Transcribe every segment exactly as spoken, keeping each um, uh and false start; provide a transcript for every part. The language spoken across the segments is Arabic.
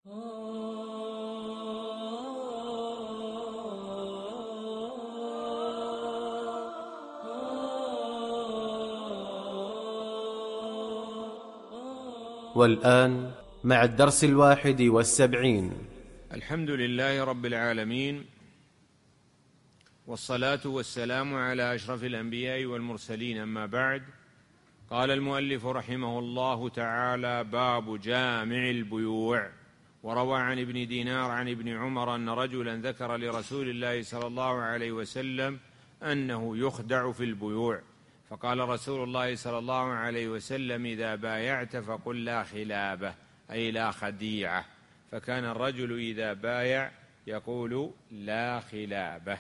والآن مع الدرس الواحد والسبعين. الحمد لله رب العالمين، والصلاة والسلام على أشرف الأنبياء والمرسلين، أما بعد. قال المؤلف رحمه الله تعالى: باب جامع البيوع. وروى عن ابن دينار عن ابن عمر أن رجلا ذكر لرسول الله صلى الله عليه وسلم أنه يخدع في البيوع، فقال رسول الله صلى الله عليه وسلم: إذا بايعت فقل لا خلابة، أي لا خديعة. فكان الرجل إذا بايع يقول لا خلابة.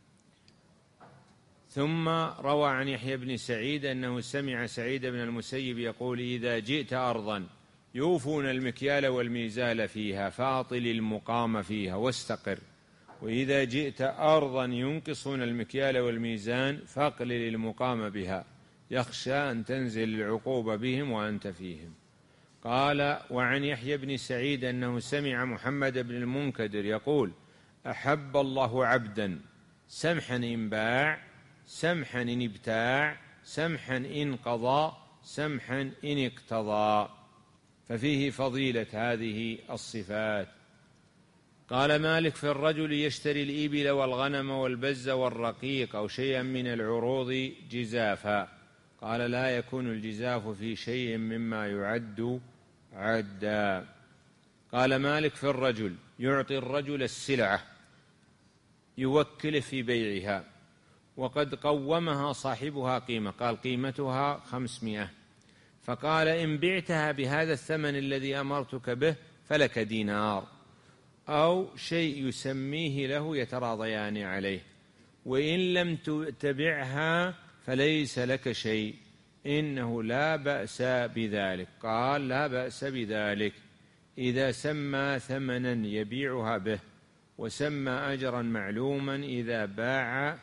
ثم روى عن يحيى بن سعيد أنه سمع سعيد بن المسيب يقول: إذا جئت أرضا يوفون المكيال والميزان فيها فأطل المقام فيها واستقر، وإذا جئت أرضا ينقصون المكيال والميزان فاقلل المقام بها، يخشى أن تنزل العقوبة بهم وأنت فيهم. قال: وعن يحيى بن سعيد أنه سمع محمد بن المنكدر يقول: أحب الله عبدا سمحا إن باع، سمحا إن ابتاع، سمحا إن قضى، سمحا إن اقتضى. ففيه فضيلة هذه الصفات. قال مالك: في الرجل يشتري الإبل والغنم والبز والرقيق أو شيئا من العروض جزافا. قال: لا يكون الجزاف في شيء مما يعد عدا. قال مالك: في الرجل يعطي الرجل السلعة يوكل في بيعها، وقد قومها صاحبها قيمة، قال قيمتها خمسمائة، فقال: إن بعتها بهذا الثمن الذي أمرتك به فلك دينار، أو شيء يسميه له يتراضيان عليه، وإن لم تبعها فليس لك شيء، إنه لا بأس بذلك. قال: لا بأس بذلك إذا سمى ثمنا يبيعها به، وسمى أجرا معلوما إذا باع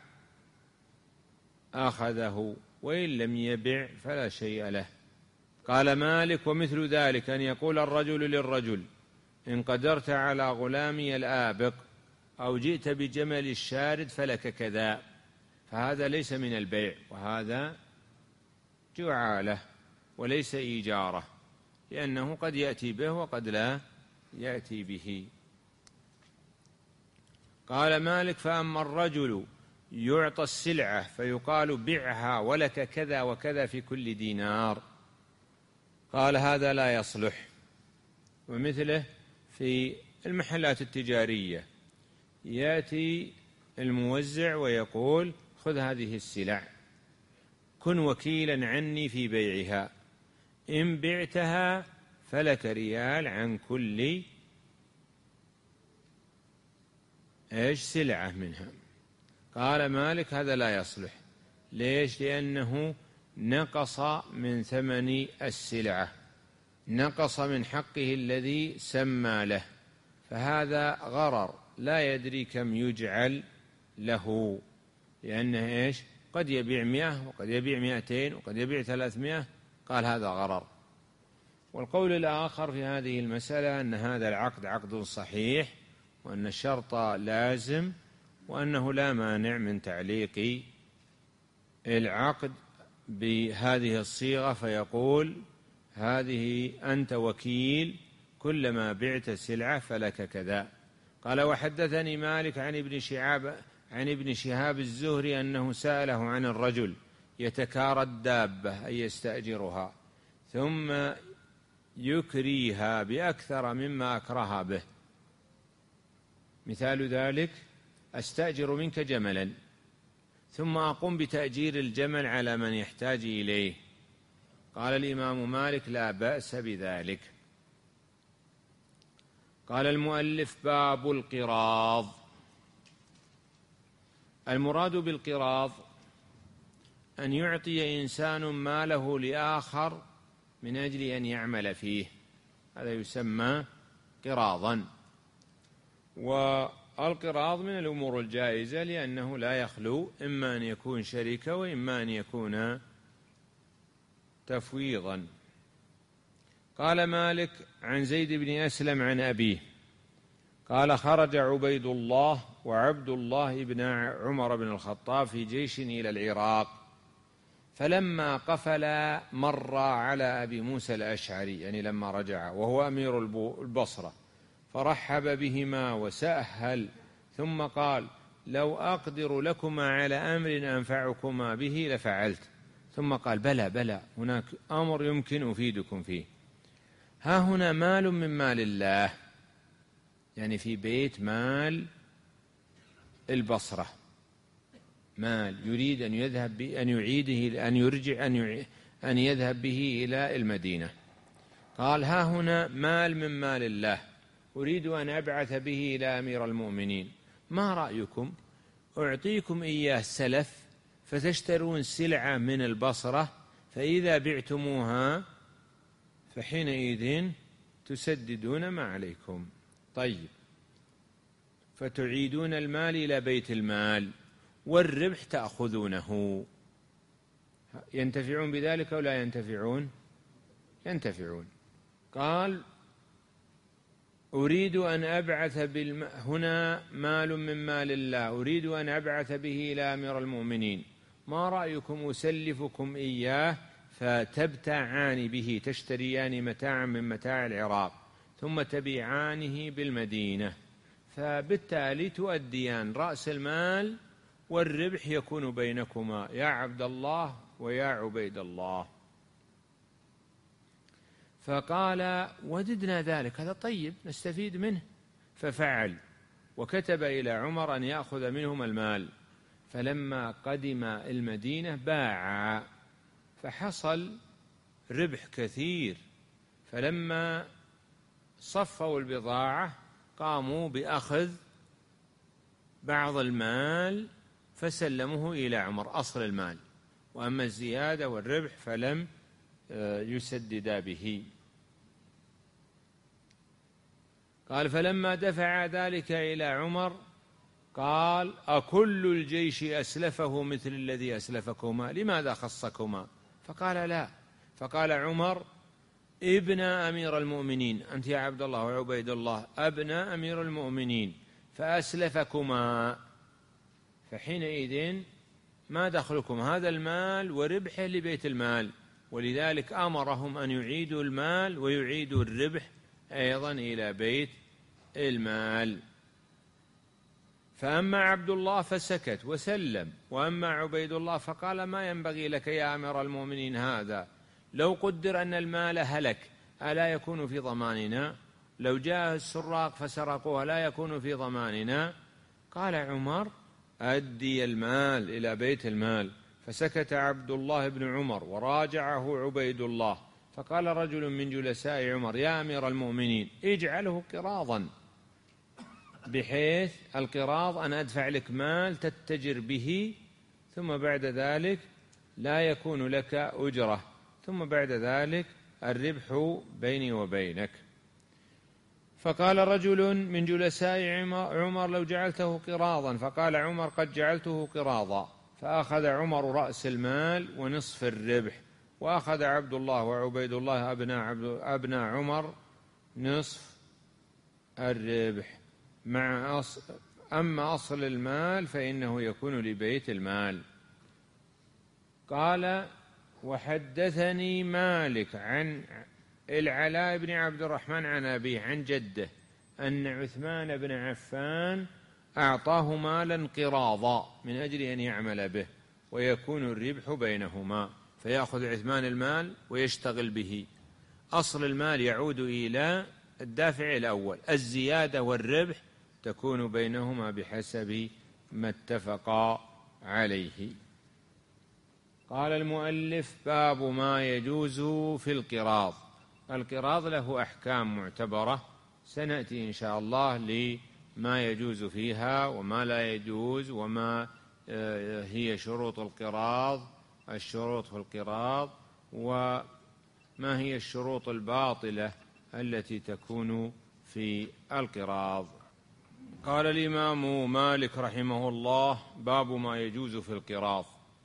أخذه، وإن لم يبع فلا شيء له. قال مالك: ومثل ذلك أن يقول الرجل للرجل: إن قدرت على غلامي الآبق أو جئت بجمل الشارد فلك كذا، فهذا ليس من البيع، وهذا جعالة وليس إيجارة، لأنه قد يأتي به وقد لا يأتي به. قال مالك: فأما الرجل يعطى السلعة فيقال: بعها ولك كذا وكذا في كل دينار، قال: هذا لا يصلح. ومثله في المحلات التجارية، يأتي الموزع ويقول: خذ هذه السلع، كن وكيلا عني في بيعها، إن بعتها فلك ريال عن كل إيش سلعة منها. قال مالك: هذا لا يصلح. ليش؟ لأنه نقص من ثمن السلعة، نقص من حقه الذي سمى له، فهذا غرر لا يدري كم يجعل له، لأنه إيش؟ قد يبيع مئة وقد يبيع مئتين وقد يبيع ثلاثمائة، قال هذا غرر. والقول الآخر في هذه المسألة أن هذا العقد عقد صحيح، وأن الشرط لازم، وأنه لا مانع من تعليق العقد بهذه الصيغة، فيقول: هذه أنت وكيل، كلما بعت سلعة فلك كذا. قال: وحدثني مالك عن ابن شهاب عن ابن شهاب الزهري أنه سأله عن الرجل يتكارى الدابة أي يستأجرها ثم يكريها بأكثر مما أكرها به. مثال ذلك: أستأجر منك جملا ثم أقوم بتأجير الجمل على من يحتاج إليه. قال الإمام مالك: لا بأس بذلك. قال المؤلف: باب القراض. المراد بالقراض أن يعطي إنسان ماله لآخر من أجل أن يعمل فيه، هذا يسمى قراضا. والقراض من الأمور الجائزة، لأنه لا يخلو إما أن يكون شركة وإما أن يكون تفويضا. قال مالك: عن زيد بن أسلم عن أبيه قال خرج عبيد الله وعبد الله بن عمر بن الخطاب في جيش إلى العراق، فلما قفل مر على أبي موسى الأشعري، يعني لما رجع وهو أمير البصرة، فرحب بهما وسأهل، ثم قال لو أقدر لكما على أمر أنفعكما به لفعلت. ثم قال بلى بلى، هناك أمر يمكن أفيدكم فيه. ها هنا مال من مال الله، يعني في بيت مال البصرة مال يريد أن يذهب أن يعيده أن يرجع أن أن يذهب به إلى المدينة. قال ها هنا مال من مال الله أريد أن أبعث به إلى أمير المؤمنين، ما رأيكم أعطيكم إياه سلف فتشترون سلعة من البصرة، فإذا بعتموها فحينئذ تسددون ما عليكم. طيب، فتعيدون المال إلى بيت المال والربح تأخذونه. ينتفعون بذلك أو لا ينتفعون؟ ينتفعون. قال أريد أن أبعث بالم... هنا مال من مال الله أريد أن أبعث به إلى أمير المؤمنين، ما رأيكم أسلفكم إياه فتبتاعان به، تشتريان متاعا من متاع العراق ثم تبيعانه بالمدينة، فبالتالي تؤديان رأس المال والربح يكون بينكما يا عبد الله ويا عبيد الله. فقال وددنا ذلك، هذا طيب نستفيد منه، ففعل وكتب إلى عمر أن يأخذ منهم المال. فلما قدم المدينة باع، فحصل ربح كثير، فلما صفوا البضاعة قاموا بأخذ بعض المال فسلموه إلى عمر أصل المال، وأما الزيادة والربح فلم يسددا به. قال فلما دفع ذلك إلى عمر قال أكل الجيش أسلفه مثل الذي أسلفكما، لماذا خصكما؟ فقال لا. فقال عمر ابن أمير المؤمنين، أنت يا عبد الله وعبيد الله ابن أمير المؤمنين، فأسلفكما، فحينئذ ما دخلكم هذا المال وربحه لبيت المال، ولذلك أمرهم أن يعيدوا المال ويعيدوا الربح أيضا إلى بيت المال. فأما عبد الله فسكت وسلم، وأما عبيد الله فقال ما ينبغي لك يا أمير المؤمنين هذا، لو قدر أن المال هلك ألا يكون في ضماننا؟ لو جاء السراق فسرقوه لا يكون في ضماننا؟ قال عمر أدي المال إلى بيت المال. فسكت عبد الله بن عمر وراجعه عبيد الله، فقال رجل من جلساء عمر يا أمير المؤمنين اجعله قراضا، بحيث القراض أن أدفع لك مال تتجر به، ثم بعد ذلك لا يكون لك أجرة، ثم بعد ذلك الربح بيني وبينك. فقال رجل من جلساء عمر لو جعلته قراضا، فقال عمر قد جعلته قراضا، فأخذ عمر رأس المال ونصف الربح، وأخذ عبد الله وعبيد الله أبناء عمر نصف الربح. مع أصل أما أصل المال فإنه يكون لبيت المال. قال وحدثني مالك عن العلاء بن عبد الرحمن عن أبيه عن جده أن عثمان بن عفان أعطاه مالا قراضا من أجل أن يعمل به ويكون الربح بينهما، فيأخذ عثمان المال ويشتغل به، أصل المال يعود إلى الدافع الأول، الزيادة والربح تكون بينهما بحسب ما اتفقا عليه. قال المؤلف باب ما يجوز في القراض. القراض له أحكام معتبرة سنأتي إن شاء الله لما يجوز فيها وما لا يجوز، وما هي شروط القراض، الشروط في القراض، وما هي الشروط الباطلة التي تكون في القراض. قال الإمام مالك رحمه الله باب ما يجوز في القراض.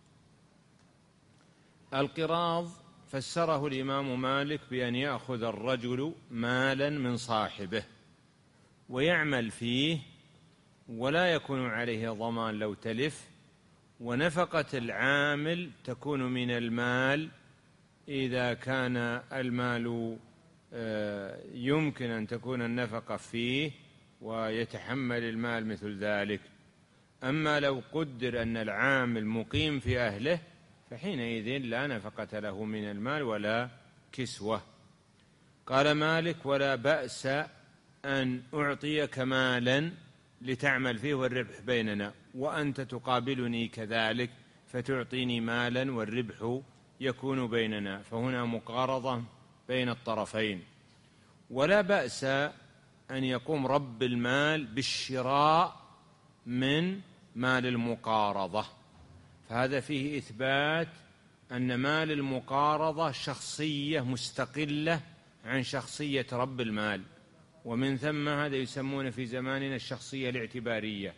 القراض فسره الإمام مالك بأن يأخذ الرجل مالا من صاحبه ويعمل فيه ولا يكون عليه ضمان لو تلف، ونفقة العامل تكون من المال إذا كان المال يمكن أن تكون النفقة فيه ويتحمل المال مثل ذلك. أما لو قدر أن العامل مقيم في أهله فحينئذ لا نفقة له من المال ولا كسوة. قال مالك: ولا بأس أن أعطيك مالا لتعمل فيه والربح بيننا، وأنت تقابلني كذلك فتعطيني مالا والربح يكون بيننا، فهنا مقارضة بين الطرفين. ولا بأس أن يقوم رب المال بالشراء من مال المقارضة، فهذا فيه إثبات أن مال المقارضة شخصية مستقلة عن شخصية رب المال، ومن ثم هذا يسمون في زماننا الشخصية الاعتبارية.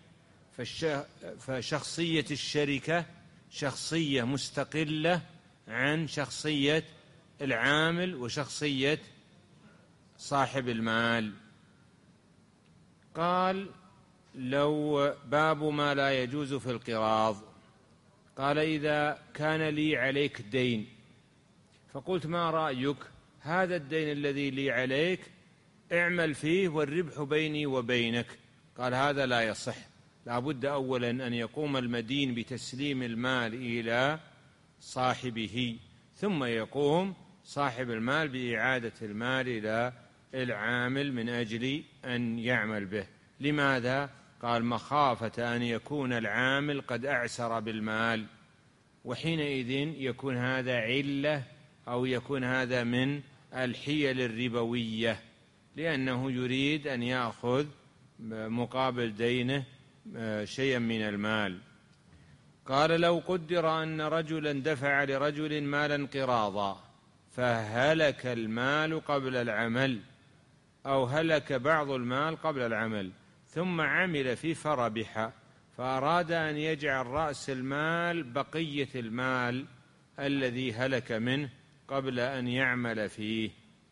فشخصية الشركة شخصية مستقلة عن شخصية العامل وشخصية صاحب المال. قال: لو باب ما لا يجوز في القراض. قال: إذا كان لي عليك دين فقلت: ما رأيك؟ هذا الدين الذي لي عليك اعمل فيه والربح بيني وبينك. قال: هذا لا يصح، لا بد أولا أن يقوم المدين بتسليم المال إلى صاحبه، ثم يقوم صاحب المال بإعادة المال إلى العامل من أجل أن يعمل به. لماذا؟ قال: مخافة أن يكون العامل قد أعسر بالمال، وحينئذ يكون هذا علة أو يكون هذا من الحيل الربوية، لأنه يريد أن يأخذ مقابل دينه شيئا من المال. قال: لو قدر أن رجلا دفع لرجل مالا قراضا فهلك المال قبل العمل، أو هلك بعض المال قبل العمل، ثم عمل فيه فربح، فأراد أن يجعل رأس المال بقية المال الذي هلك منه قبل أن يعمل فيه.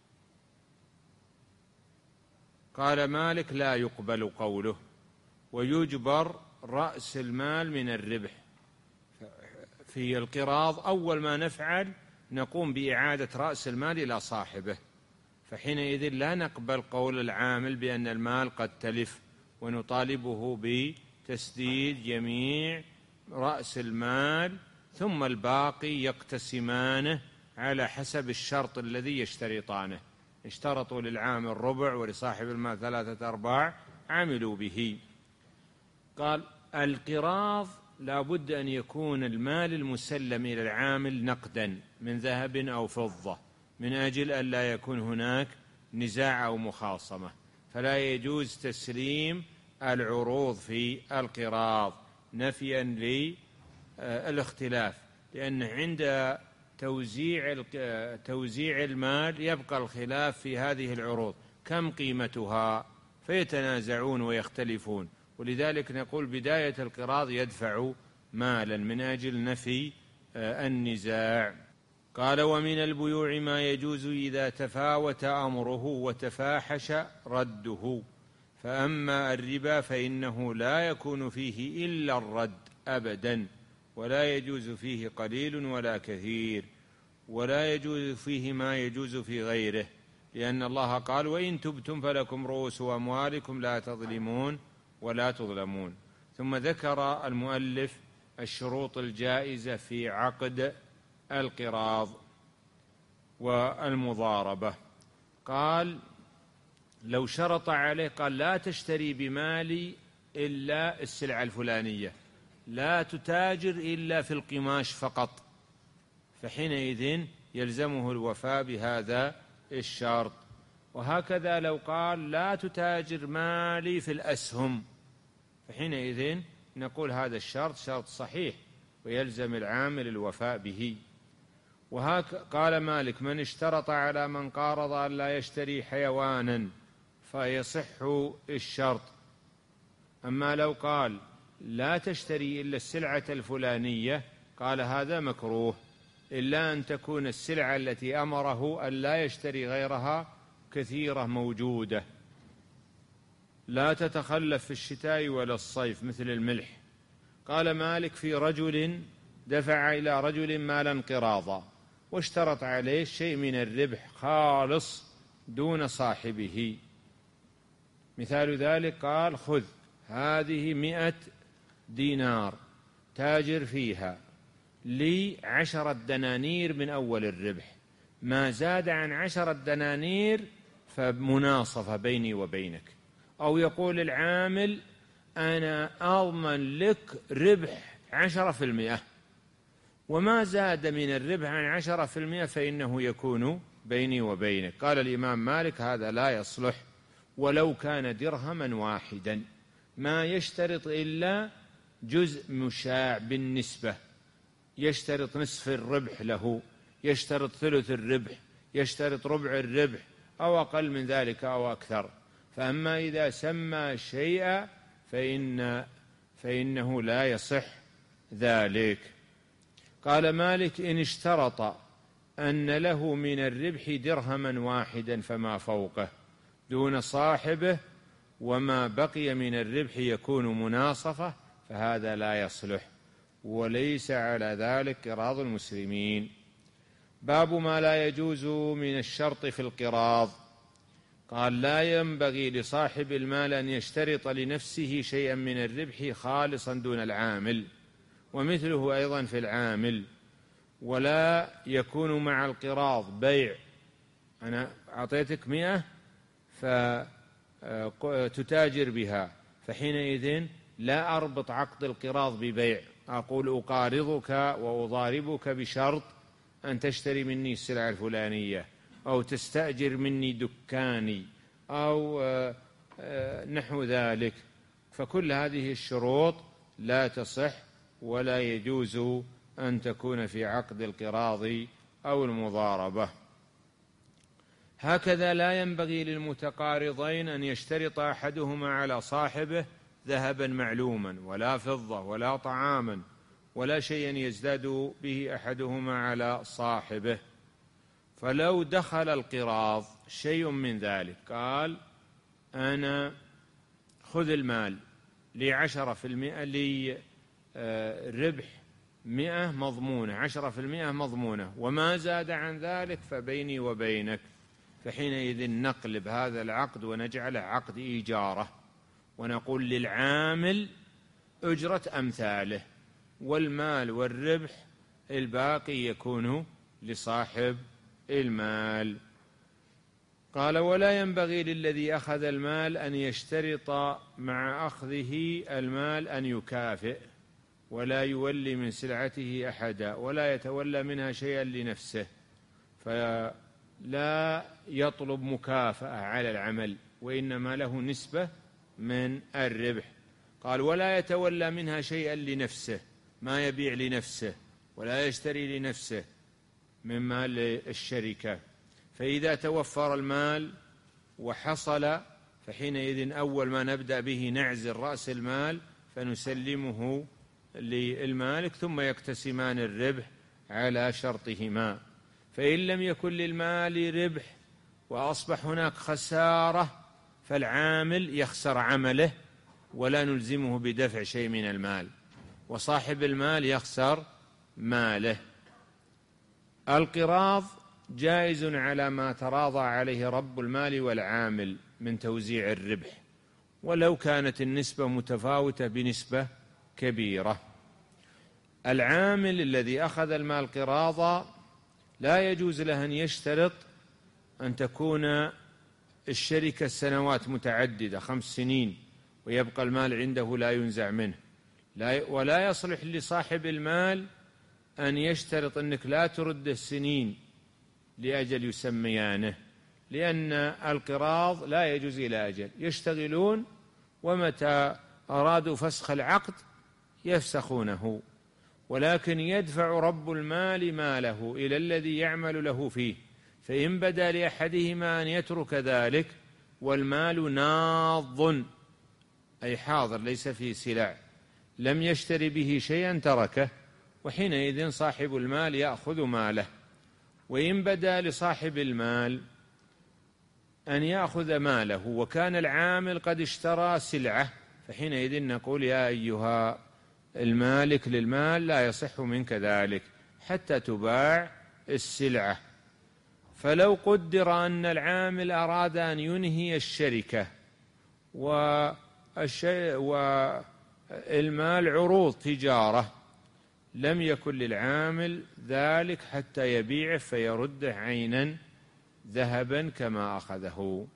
قال مالك: لا يقبل قوله، ويجبر رأس المال من الربح. في القراض أول ما نفعل نقوم بإعادة رأس المال إلى صاحبه، فحينئذ لا نقبل قول العامل بأن المال قد تلف، ونطالبه بتسديد جميع رأس المال، ثم الباقي يقتسمانه على حسب الشرط الذي يشترطانه. اشترطوا للعامل ربع ولصاحب المال ثلاثة أرباع، عملوا به. قال: القراض لا بد أن يكون المال المسلم إلى العامل نقدا من ذهب أو فضة، من أجل أن لا يكون هناك نزاع أو مخاصمة، فلا يجوز تسليم العروض في القراض نفيا للاختلاف، لأن عند توزيع توزيع المال يبقى الخلاف في هذه العروض، كم قيمتها، فيتنازعون ويختلفون، ولذلك نقول بداية القراض يدفع مالا من أجل نفي النزاع. قال: ومن البيوع ما يجوز إذا تفاوت أمره وتفاحش رده، فأما الربا فإنه لا يكون فيه إلا الرد أبدا، ولا يجوز فيه قليل ولا كثير، ولا يجوز فيه ما يجوز في غيره، لأن الله قال: وإن تبتم فلكم رؤوس أموالكم لا تظلمون ولا تظلمون. ثم ذكر المؤلف الشروط الجائزة في عقد القراض والمضاربة. قال: لو شرط عليه، قال: لا تشتري بمالي إلا السلعة الفلانية، لا تتاجر إلا في القماش فقط، فحينئذ يلزمه الوفاء بهذا الشرط. وهكذا لو قال: لا تتاجر مالي في الأسهم، فحينئذ نقول هذا الشرط شرط صحيح ويلزم العامل الوفاء به. وهك قال مالك: من اشترط على من قارض أن لا يشتري حيوانا فيصح الشرط. أما لو قال: لا تشتري إلا السلعة الفلانية، قال هذا مكروه، إلا أن تكون السلعة التي أمره أن لا يشتري غيرها كثيرة موجودة. لا تتخلف في الشتاء ولا الصيف مثل الملح. قال مالك في رجل دفع إلى رجل مالا قراضا واشترط عليه شيء من الربح خالص دون صاحبه. مثال ذلك قال خذ هذه مئة دينار تاجر فيها لي عشرة دنانير من أول الربح، ما زاد عن عشرة دنانير فمناصفة بيني وبينك. أو يقول العامل أنا أضمن لك ربح عشرة في المئة، وما زاد من الربح عن عشرة في المئة فإنه يكون بيني وبينك. قال الإمام مالك هذا لا يصلح ولو كان درهما واحدا، ما يشترط إلا جزء مشاع بالنسبة، يشترط نصف الربح له، يشترط ثلث الربح، يشترط ربع الربح أو أقل من ذلك أو أكثر. فأما إذا سمى شيئا فإن فإنه لا يصح ذلك. قال مالك إن اشترط أن له من الربح درهما واحدا فما فوقه دون صاحبه وما بقي من الربح يكون مناصفة فهذا لا يصلح، وليس على ذلك قراض المسلمين. باب ما لا يجوز من الشرط في القراض. قال لا ينبغي لصاحب المال أن يشترط لنفسه شيئا من الربح خالصا دون العامل، ومثله أيضا في العامل. ولا يكون مع القراض بيع، أنا أعطيتك مئة فتتاجر بها، فحينئذ لا أربط عقد القراض ببيع، أقول أقارضك وأضاربك بشرط أن تشتري مني السلعة الفلانية أو تستأجر مني دكاني أو نحو ذلك. فكل هذه الشروط لا تصح ولا يجوز أن تكون في عقد القراض أو المضاربة. هكذا لا ينبغي للمتقارضين أن يشترط أحدهما على صاحبه ذهبا معلوما ولا فضة ولا طعاما ولا شيئا يزداد به أحدهما على صاحبه. فلو دخل القراض شيء من ذلك، قال أنا خذ المال لي عشرة في المئة، لي ربح مئة مضمونة، عشرة في المئة مضمونة، وما زاد عن ذلك فبيني وبينك، فحينئذ نقلب هذا العقد ونجعله عقد إيجارة، ونقول للعامل أجرة أمثاله، والمال والربح الباقي يكون لصاحب المال. قال ولا ينبغي للذي أخذ المال أن يشترط مع أخذه المال أن يكافئ ولا يولي من سلعته أحدا ولا يتولى منها شيئا لنفسه، فلا يطلب مكافأة على العمل وإنما له نسبة من الربح. قال ولا يتولى منها شيئا لنفسه، ما يبيع لنفسه ولا يشتري لنفسه من مال الشركة. فإذا توفر المال وحصل فحينئذ أول ما نبدأ به نعزل رأس المال فنسلمه للمالك ثم يقتسمان الربح على شرطهما. فإن لم يكن للمال ربح وأصبح هناك خسارة فالعامل يخسر عمله ولا نلزمه بدفع شيء من المال، وصاحب المال يخسر ماله. القراض جائز على ما تراضى عليه رب المال والعامل من توزيع الربح، ولو كانت النسبة متفاوتة بنسبة كبيرة. العامل الذي أخذ المال قراضا لا يجوز له أن يشترط أن تكون الشركة سنوات متعددة، خمس سنين، ويبقى المال عنده لا ينزع منه. لا ولا يصلح لصاحب المال أن يشترط أنك لا ترد السنين لأجل يسميانه، لأن القراض لا يجوز إلى أجل، يشتغلون ومتى أرادوا فسخ العقد يفسخونه، ولكن يدفع رب المال ماله إلى الذي يعمل له فيه، فإن بدا لأحدهما أن يترك ذلك والمال ناض أي حاضر ليس فيه سلع لم يشتري به شيئا تركه، وحينئذ صاحب المال يأخذ ماله. وإن بدا لصاحب المال أن يأخذ ماله وكان العامل قد اشترى سلعة، فحينئذ نقول يا أيها المالك للمال لا يصح منك ذلك حتى تباع السلعة. فلو قدر أن العامل أراد أن ينهي الشركة والمال عروض تجارة، لم يكن للعامل ذلك حتى يبيعه فيرده عينا ذهبا كما أخذه.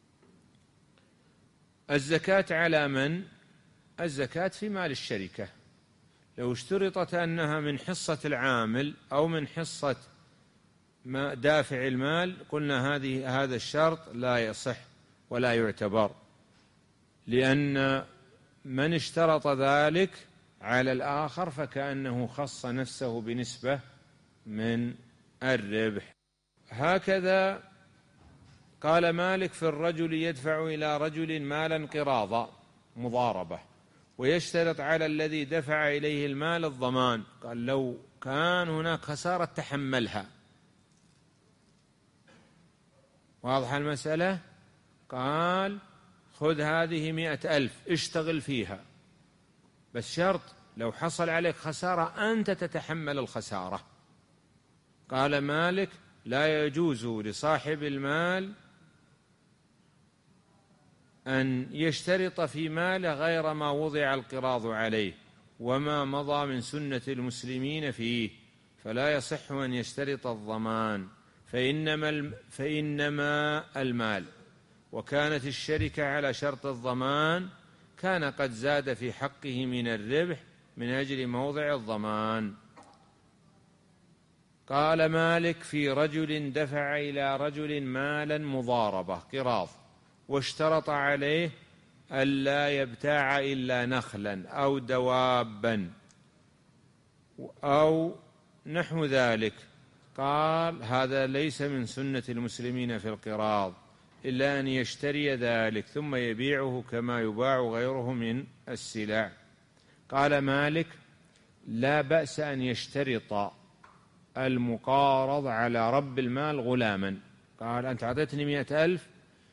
الزكاة على من؟ الزكاة في مال الشركة. لو اشترطت أنها من حصة العامل أو من حصة دافع المال قلنا هذه هذا الشرط لا يصح ولا يعتبر، لأن من اشترط ذلك على الآخر فكأنه خص نفسه بنسبة من الربح. هكذا قال مالك في الرجل يدفع إلى رجل مالا قراضا مضاربة ويشترط على الذي دفع إليه المال الضمان. قال لو كان هناك خسارة تحملها. واضح المسألة؟ قال خذ هذه مئة ألف اشتغل فيها، بس شرط لو حصل عليك خسارة أنت تتحمل الخسارة. قال مالك لا يجوز لصاحب المال أن يشترط في ماله غير ما وضع القراض عليه وما مضى من سنة المسلمين فيه، فلا يصح أن يشترط الضمان، فإنما فإنما المال. وكانت الشركة على شرط الضمان كان قد زاد في حقه من الربح من أجل موضع الضمان. قال مالك في رجل دفع إلى رجل مالا مضاربة قراض واشترط عليه ألا يبتاع إلا نخلا أو دوابا أو نحو ذلك. قال هذا ليس من سنة المسلمين في القراض إلا أن يشتري ذلك ثم يبيعه كما يباع غيره من السلع. قال مالك لا بأس أن يشترط المقارض على رب المال غلاما. قال أنت أعطيتني مئة ألف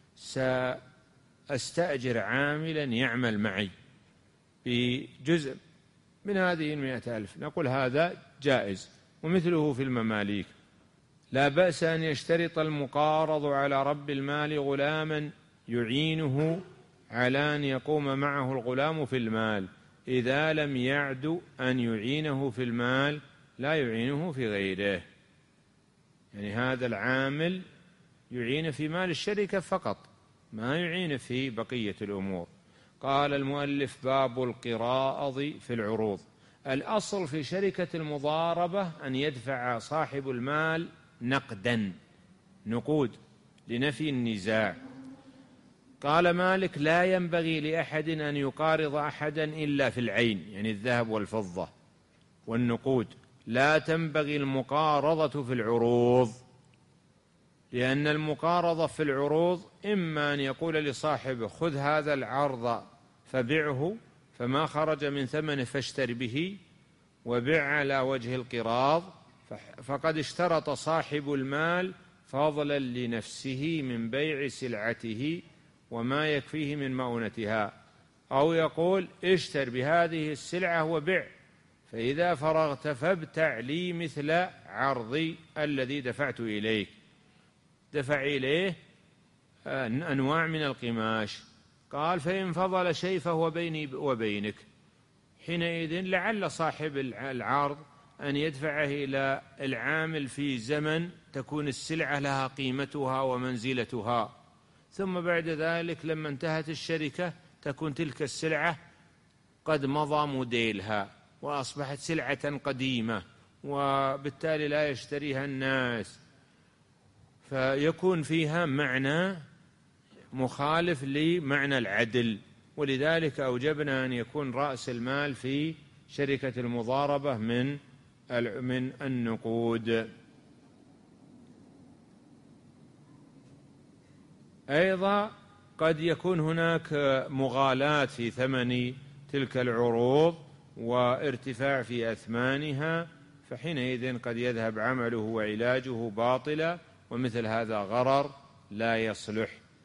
سأستأجر عاملا يعمل معي بجزء من هذه المئة ألف، نقول هذا جائز، ومثله في المماليك. لا بأس أن يشترط المقارض على رب المال غلاما يعينه على أن يقوم معه الغلام في المال إذا لم يعد أن يعينه في المال لا يعينه في غيره. يعني هذا العامل يعين في مال الشركة فقط، ما يعين في بقية الأمور. قال المؤلف باب القراءض في العروض. الأصل في شركة المضاربة أن يدفع صاحب المال نقدا نقود لنفي النزاع. قال مالك لا ينبغي لأحد أن يقارض أحدا إلا في العين، يعني الذهب والفضة والنقود، لا تنبغي المقارضة في العروض، لأن المقارضة في العروض إما أن يقول لصاحبه خذ هذا العرض فبعه فما خرج من ثمنه فاشتر به وبع على وجه القراض، فقد اشترط صاحب المال فضلا لنفسه من بيع سلعته وما يكفيه من مؤونتها، أو يقول اشتر بهذه السلعة وبع، فإذا فرغت فابتع لي مثل عرضي الذي دفعت إليك. دفع إليه أنواع من القماش. قال فإن فضل شيء فهو بيني وبينك. حينئذ لعل صاحب العرض أن يدفعه إلى العامل في زمن تكون السلعة لها قيمتها ومنزلتها، ثم بعد ذلك لما انتهت الشركة تكون تلك السلعة قد مضى موديلها وأصبحت سلعة قديمة وبالتالي لا يشتريها الناس، فيكون فيها معنى مخالف لمعنى العدل. ولذلك أوجبنا أن يكون رأس المال في شركة المضاربة من من النقود. أيضا قد يكون هناك مغالاة في ثمن تلك العروض وارتفاع في أثمانها، فحينئذ قد يذهب عمله وعلاجه باطلا، ومثل هذا غرر لا يصلح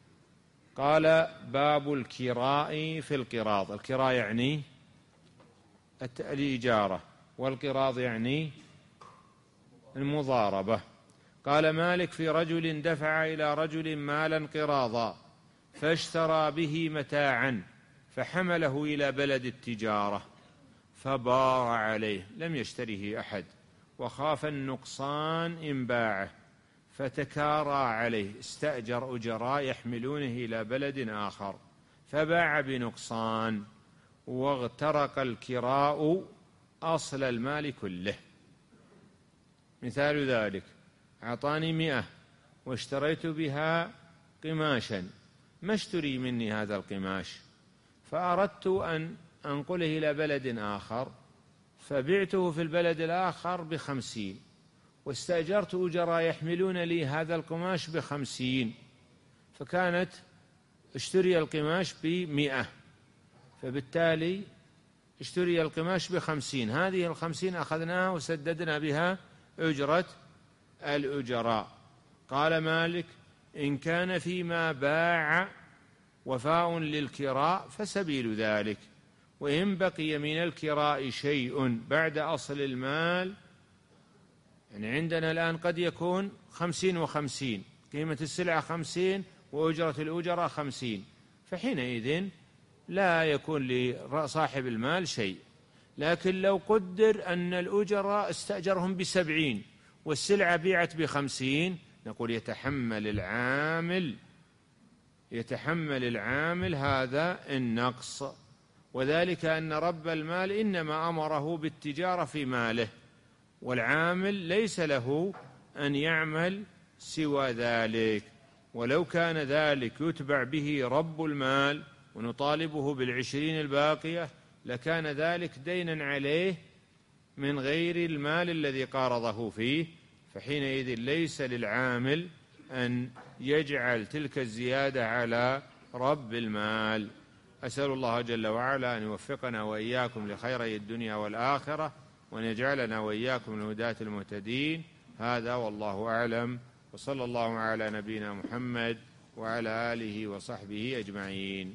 قال باب الكراء في القراض. الكراء يعني الإجارة، والقراض يعني المضاربة. قال مالك في رجل دفع إلى رجل مالا قراضا فاشترى به متاعا فحمله إلى بلد التجارة فبار عليه، لم يشتره أحد وخاف النقصان إن باعه فتكارى عليه، استأجر أجراء يحملونه إلى بلد آخر فباع بنقصان واغترق الكراء أصل المال كله. مثال ذلك: أعطاني مئة واشتريت بها قماشا، ما اشتري مني هذا القماش، فأردت أن أنقله إلى بلد آخر فبعته في البلد الآخر بخمسين، واستأجرت أجراء يحملون لي هذا القماش بخمسين، فكانت اشتري القماش بمئة، فبالتالي اشتري القماش بخمسين، هذه الخمسين أخذناها وسددنا بها أجرة الأجراء. قال مالك: إن كان فيما باع وفاء للكراء فسبيل ذلك، وإن بقي من الكراء شيء بعد أصل المال، يعني عندنا الآن قد يكون خمسين وخمسين، قيمة السلعة خمسين وأجرة الأجرة خمسين، فحينئذ لا يكون لصاحب المال شيء. لكن لو قدر أن الأجراء استأجرهم بسبعين والسلعة بيعت بخمسين، نقول يتحمل العامل يتحمل العامل هذا النقص، وذلك أن رب المال إنما أمره بالتجارة في ماله، والعامل ليس له أن يعمل سوى ذلك. ولو كان ذلك يتبع به رب المال ونطالبه بالعشرين الباقية لكان ذلك دينا عليه من غير المال الذي قارضه فيه، فحينئذ ليس للعامل أن يجعل تلك الزيادة على رب المال. أسأل الله جل وعلا أن يوفقنا وإياكم لخيري الدنيا والآخرة، وأن يجعلنا وإياكم من الهداة المهتدين. هذا والله أعلم، وصلى الله على نبينا محمد وعلى آله وصحبه أجمعين.